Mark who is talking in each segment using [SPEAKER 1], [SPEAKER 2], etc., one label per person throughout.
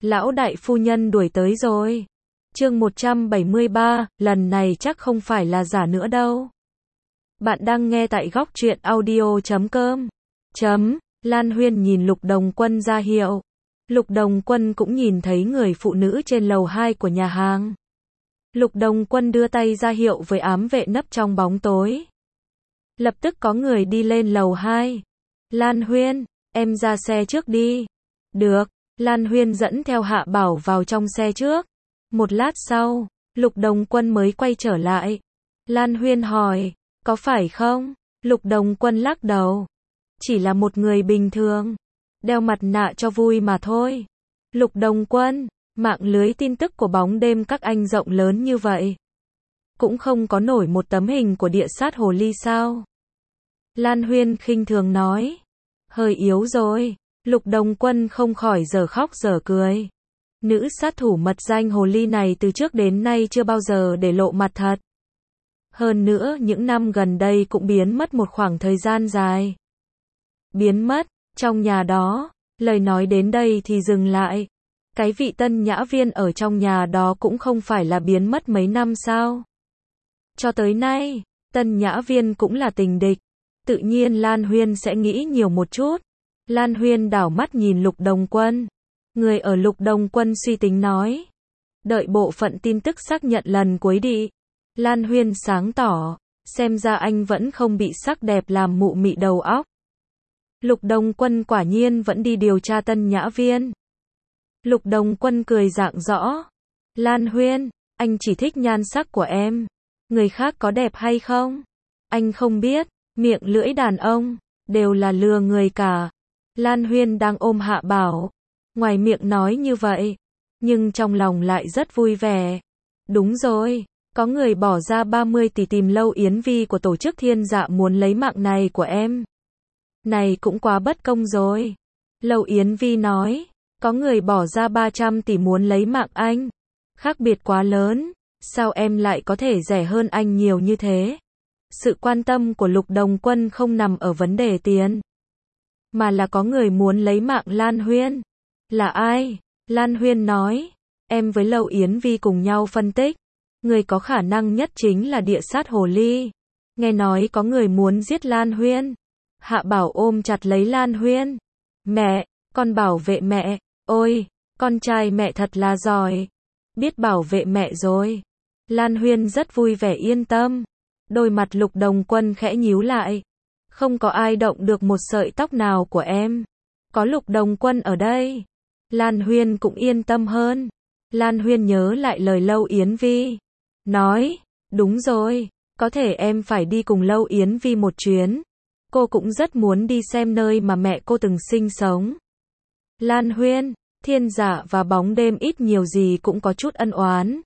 [SPEAKER 1] Lão đại phu nhân đuổi tới rồi. Chương 173, lần này chắc không phải là giả nữa đâu. Bạn đang nghe tại góc truyện audio.com. Lan Huyên nhìn Lục Đồng Quân ra hiệu. Lục Đồng Quân cũng nhìn thấy người phụ nữ trên lầu 2 của nhà hàng. Lục Đồng Quân đưa tay ra hiệu với ám vệ nấp trong bóng tối. Lập tức có người đi lên lầu 2. Lan Huyên, em ra xe trước đi. Được, Lan Huyên dẫn theo Hạ Bảo vào trong xe trước. Một lát sau, Lục Đồng Quân mới quay trở lại. Lan Huyên hỏi, có phải không? Lục Đồng Quân lắc đầu. Chỉ là một người bình thường. Đeo mặt nạ cho vui mà thôi. Lục Đồng Quân, mạng lưới tin tức của bóng đêm các anh rộng lớn như vậy. Cũng không có nổi một tấm hình của địa sát hồ ly sao? Lan Huyên khinh thường nói. Hơi yếu rồi. Lục Đồng Quân không khỏi dở khóc dở cười. Nữ sát thủ mật danh hồ ly này từ trước đến nay chưa bao giờ để lộ mặt thật. Hơn nữa những năm gần đây cũng biến mất một khoảng thời gian dài. Biến mất, trong nhà đó, lời nói đến đây thì dừng lại. Cái vị Tân Nhã Viên ở trong nhà đó cũng không phải là biến mất mấy năm sao? Cho tới nay, Tân Nhã Viên cũng là tình địch. Tự nhiên Lan Huyên sẽ nghĩ nhiều một chút. Lan Huyên đảo mắt nhìn Lục Đồng Quân. Người ở Lục Đồng Quân suy tính nói. Đợi bộ phận tin tức xác nhận lần cuối đi. Lan Huyên sáng tỏ. Xem ra anh vẫn không bị sắc đẹp làm mụ mị đầu óc. Lục Đồng Quân quả nhiên vẫn đi điều tra Tân Nhã Viên. Lục Đồng Quân cười rạng rõ. Lan Huyên, anh chỉ thích nhan sắc của em. Người khác có đẹp hay không? Anh không biết, miệng lưỡi đàn ông, đều là lừa người cả. Lan Huyên đang ôm Hạ Bảo. Ngoài miệng nói như vậy, nhưng trong lòng lại rất vui vẻ. Đúng rồi, có người bỏ ra 30 tỷ tìm Lâu Yến Vi của tổ chức Thiên Dạ muốn lấy mạng này của em. Này cũng quá bất công rồi. Lâu Yến Vi nói, có người bỏ ra 300 tỷ muốn lấy mạng anh. Khác biệt quá lớn, sao em lại có thể rẻ hơn anh nhiều như thế? Sự quan tâm của Lục Đồng Quân không nằm ở vấn đề tiền, mà là có người muốn lấy mạng Lan Huyên. Là ai? Lan Huyên nói, em với Lâu Yến Vi cùng nhau phân tích. Người có khả năng nhất chính là địa sát hồ ly. Nghe nói có người muốn giết Lan Huyên. Hạ Bảo ôm chặt lấy Lan Huyên. Mẹ, con bảo vệ mẹ. Ôi, con trai mẹ thật là giỏi. Biết bảo vệ mẹ rồi. Lan Huyên rất vui vẻ yên tâm. Đôi mặt Lục Đồng Quân khẽ nhíu lại. Không có ai động được một sợi tóc nào của em. Có Lục Đồng Quân ở đây. Lan Huyên cũng yên tâm hơn. Lan Huyên nhớ lại lời Lâu Yến Vi. Nói, đúng rồi, có thể em phải đi cùng Lâu Yến Vi một chuyến. Cô cũng rất muốn đi xem nơi mà mẹ cô từng sinh sống. Lan Huyên, Thiên Dạ và bóng đêm ít nhiều gì cũng có chút ân oán.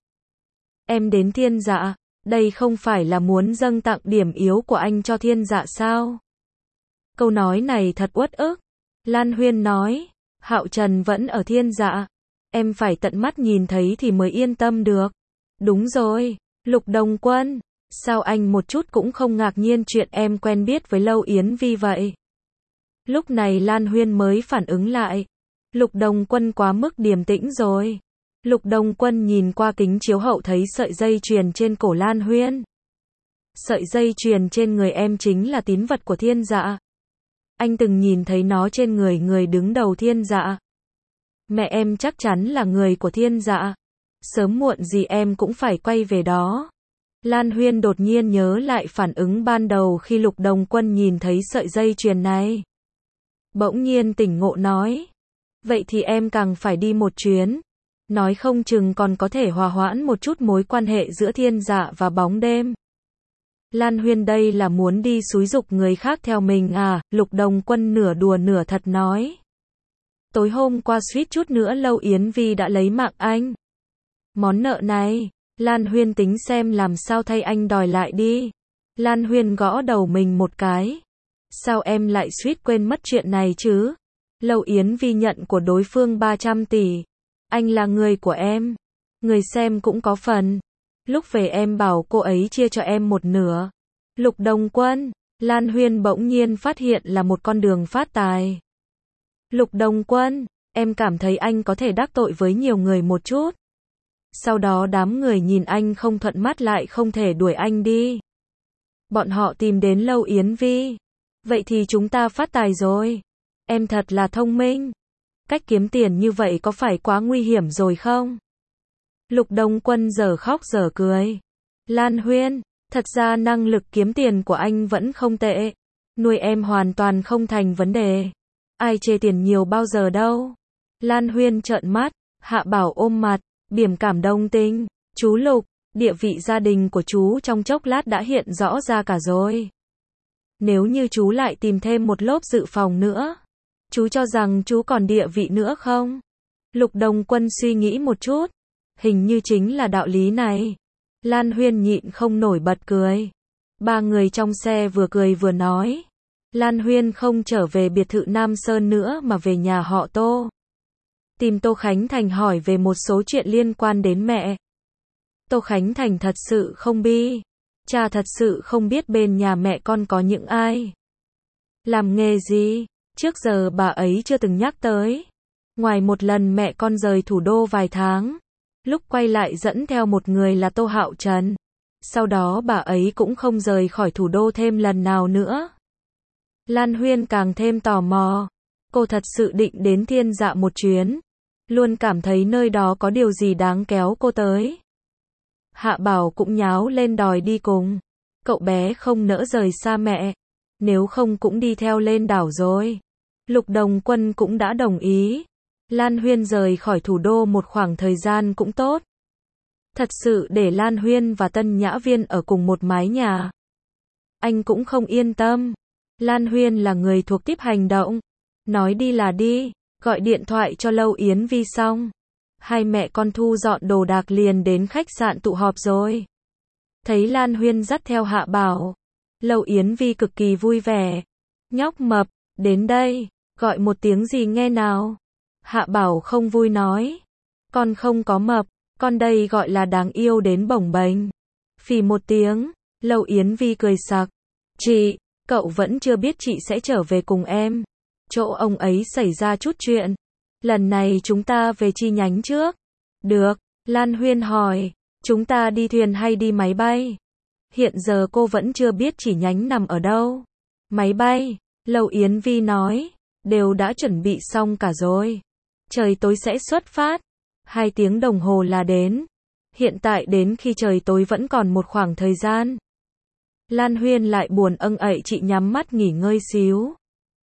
[SPEAKER 1] Em đến Thiên Dạ, đây không phải là muốn dâng tặng điểm yếu của anh cho Thiên Dạ sao? Câu nói này thật uất ức. Lan Huyên nói, Hạo Trần vẫn ở Thiên Dạ. Em phải tận mắt nhìn thấy thì mới yên tâm được. Đúng rồi, Lục Đồng Quân, sao anh một chút cũng không ngạc nhiên chuyện em quen biết với Lâu Yến Vi vậy? Lúc này Lan Huyên mới phản ứng lại. Lục Đồng Quân quá mức điềm tĩnh rồi. Lục Đồng Quân nhìn qua kính chiếu hậu thấy sợi dây chuyền trên cổ Lan Huyên. Sợi dây chuyền trên người em chính là tín vật của Thiên Dạ. Anh từng nhìn thấy nó trên người người đứng đầu Thiên Dạ. Mẹ em chắc chắn là người của Thiên Dạ. Sớm muộn gì em cũng phải quay về đó. Lan Huyên đột nhiên nhớ lại phản ứng ban đầu khi Lục Đồng Quân nhìn thấy sợi dây chuyền này. Bỗng nhiên tỉnh ngộ nói. Vậy thì em càng phải đi một chuyến. Nói không chừng còn có thể hòa hoãn một chút mối quan hệ giữa Thiên Dạ và bóng đêm. Lan Huyên đây là muốn đi xúi giục người khác theo mình à? Lục Đồng Quân nửa đùa nửa thật nói. Tối hôm qua suýt chút nữa Lâu Yến Vi đã lấy mạng anh. Món nợ này, Lan Huyên tính xem làm sao thay anh đòi lại đi. Lan Huyên gõ đầu mình một cái. Sao em lại suýt quên mất chuyện này chứ? Lâu Yến Vi nhận của đối phương 300 tỷ. Anh là người của em. Người xem cũng có phần. Lúc về em bảo cô ấy chia cho em một nửa. Lục Đồng Quân, Lan Huyên bỗng nhiên phát hiện là một con đường phát tài. Lục Đồng Quân, Em cảm thấy anh có thể đắc tội với nhiều người một chút. Sau đó đám người nhìn anh không thuận mắt lại không thể đuổi anh đi. Bọn họ tìm đến Lâu Yến Vi. Vậy thì chúng ta phát tài rồi. Em thật là thông minh. Cách kiếm tiền như vậy có phải quá nguy hiểm rồi không? Lục Đông Quân giờ khóc giờ cười. Lan Huyên, thật ra năng lực kiếm tiền của anh vẫn không tệ. Nuôi em hoàn toàn không thành vấn đề. Ai chê tiền nhiều bao giờ đâu. Lan Huyên trợn mắt, Hạ Bảo ôm mặt, biểu cảm đồng tình. Chú Lục, địa vị gia đình của chú trong chốc lát đã hiện rõ ra cả rồi. Nếu như chú lại tìm thêm một lốp dự phòng nữa, chú cho rằng chú còn địa vị nữa không? Lục Đông Quân suy nghĩ một chút. Hình như chính là đạo lý này. Lan Huyên nhịn không nổi bật cười. Ba người trong xe vừa cười vừa nói. Lan Huyên không trở về biệt thự Nam Sơn nữa mà về nhà họ Tô. Tìm Tô Khánh Thành hỏi về một số chuyện liên quan đến mẹ. Tô Khánh Thành thật sự không bi. Cha thật sự không biết bên nhà mẹ con có những ai. Làm nghề gì? Trước giờ bà ấy chưa từng nhắc tới. Ngoài một lần mẹ con rời thủ đô vài tháng. Lúc quay lại dẫn theo một người là Tô Hạo Trần. Sau đó bà ấy cũng không rời khỏi thủ đô thêm lần nào nữa. Lan Huyên càng thêm tò mò. Cô thật sự định đến Thiên Dạ một chuyến. Luôn cảm thấy nơi đó có điều gì đáng kéo cô tới. Hạ Bảo cũng nháo lên đòi đi cùng. Cậu bé không nỡ rời xa mẹ. Nếu không cũng đi theo lên đảo rồi. Lục Đồng Quân cũng đã đồng ý. Lan Huyên rời khỏi thủ đô một khoảng thời gian cũng tốt. Thật sự để Lan Huyên và Tân Nhã Viên ở cùng một mái nhà. Anh cũng không yên tâm. Lan Huyên là người thuộc tiếp hành động. Nói đi là đi, gọi điện thoại cho Lâu Yến Vi xong. Hai mẹ con thu dọn đồ đạc liền đến khách sạn tụ họp rồi. Thấy Lan Huyên dắt theo Hạ Bảo. Lâu Yến Vi cực kỳ vui vẻ. Nhóc mập, đến đây, gọi một tiếng gì nghe nào. Hạ Bảo không vui nói. Con không có mập, con đây gọi là đáng yêu đến bồng bềnh. Phì một tiếng, Lâu Yến Vi cười sặc. Chị, cậu vẫn chưa biết chị sẽ trở về cùng em. Chỗ ông ấy xảy ra chút chuyện. Lần này chúng ta về chi nhánh trước. Được, Lan Huyên hỏi. Chúng ta đi thuyền hay đi máy bay? Hiện giờ cô vẫn chưa biết chi nhánh nằm ở đâu. Máy bay, Lâu Yến Vi nói. Đều đã chuẩn bị xong cả rồi. Trời tối sẽ xuất phát. 2 tiếng đồng hồ là đến. Hiện tại đến khi trời tối vẫn còn một khoảng thời gian. Lan Huyên lại buồn ậy chị nhắm mắt nghỉ ngơi xíu.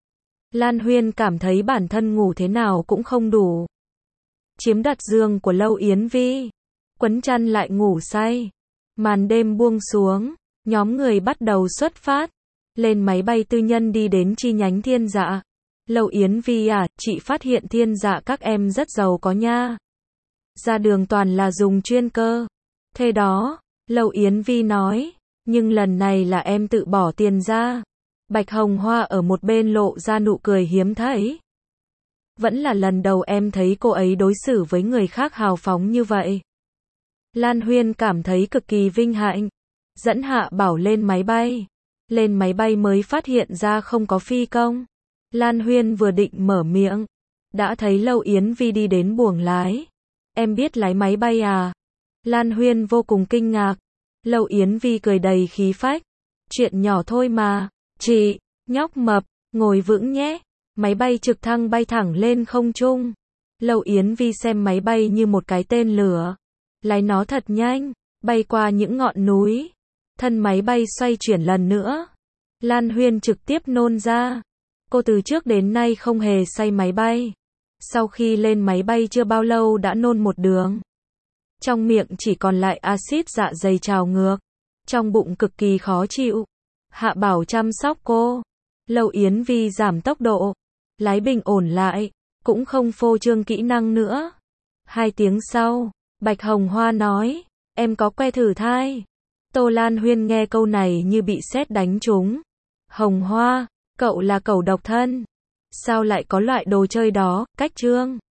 [SPEAKER 1] Lan Huyên cảm thấy bản thân ngủ thế nào cũng không đủ. Chiếm đặt giường của Lâu Yến Vi. Quấn chăn lại ngủ say. Màn đêm buông xuống. Nhóm người bắt đầu xuất phát. Lên máy bay tư nhân đi đến chi nhánh Thiên Dạ. Lâu Yến Vi à, chị phát hiện Thiên Dạ các em rất giàu có nha. Ra đường toàn là dùng chuyên cơ. Thế đó, Lâu Yến Vi nói. Nhưng lần này là em tự bỏ tiền ra. Bạch Hồng Hoa ở một bên lộ ra nụ cười hiếm thấy. Vẫn là lần đầu em thấy cô ấy đối xử với người khác hào phóng như vậy. Lan Huyên cảm thấy cực kỳ vinh hạnh. Dẫn Hạ Bảo lên máy bay. Lên máy bay mới phát hiện ra không có phi công. Lan Huyên vừa định mở miệng. Đã thấy Lâu Yến Vi đi đến buồng lái. Em biết lái máy bay à? Lan Huyên vô cùng kinh ngạc. Lâu Yến Vi cười đầy khí phách. Chuyện nhỏ thôi mà. Chị, nhóc mập, ngồi vững nhé. Máy bay trực thăng bay thẳng lên không trung. Lâu Yến Vi xem máy bay như một cái tên lửa. Lái nó thật nhanh, bay qua những ngọn núi. Thân máy bay xoay chuyển lần nữa. Lan Huyên trực tiếp nôn ra. Cô từ trước đến nay không hề say máy bay. Sau khi lên máy bay chưa bao lâu đã nôn một đường. Trong miệng chỉ còn lại axit dạ dày trào ngược. Trong bụng cực kỳ khó chịu. Hạ Bảo chăm sóc cô. Lâu Yến Vi giảm tốc độ. Lái bình ổn lại. Cũng không phô trương kỹ năng nữa. 2 tiếng sau, Bạch Hồng Hoa nói. Em có que thử thai. Tô Lan Huyên nghe câu này như bị sét đánh trúng. Hồng Hoa, cậu là cẩu độc thân. Sao lại có loại đồ chơi đó, cách trương.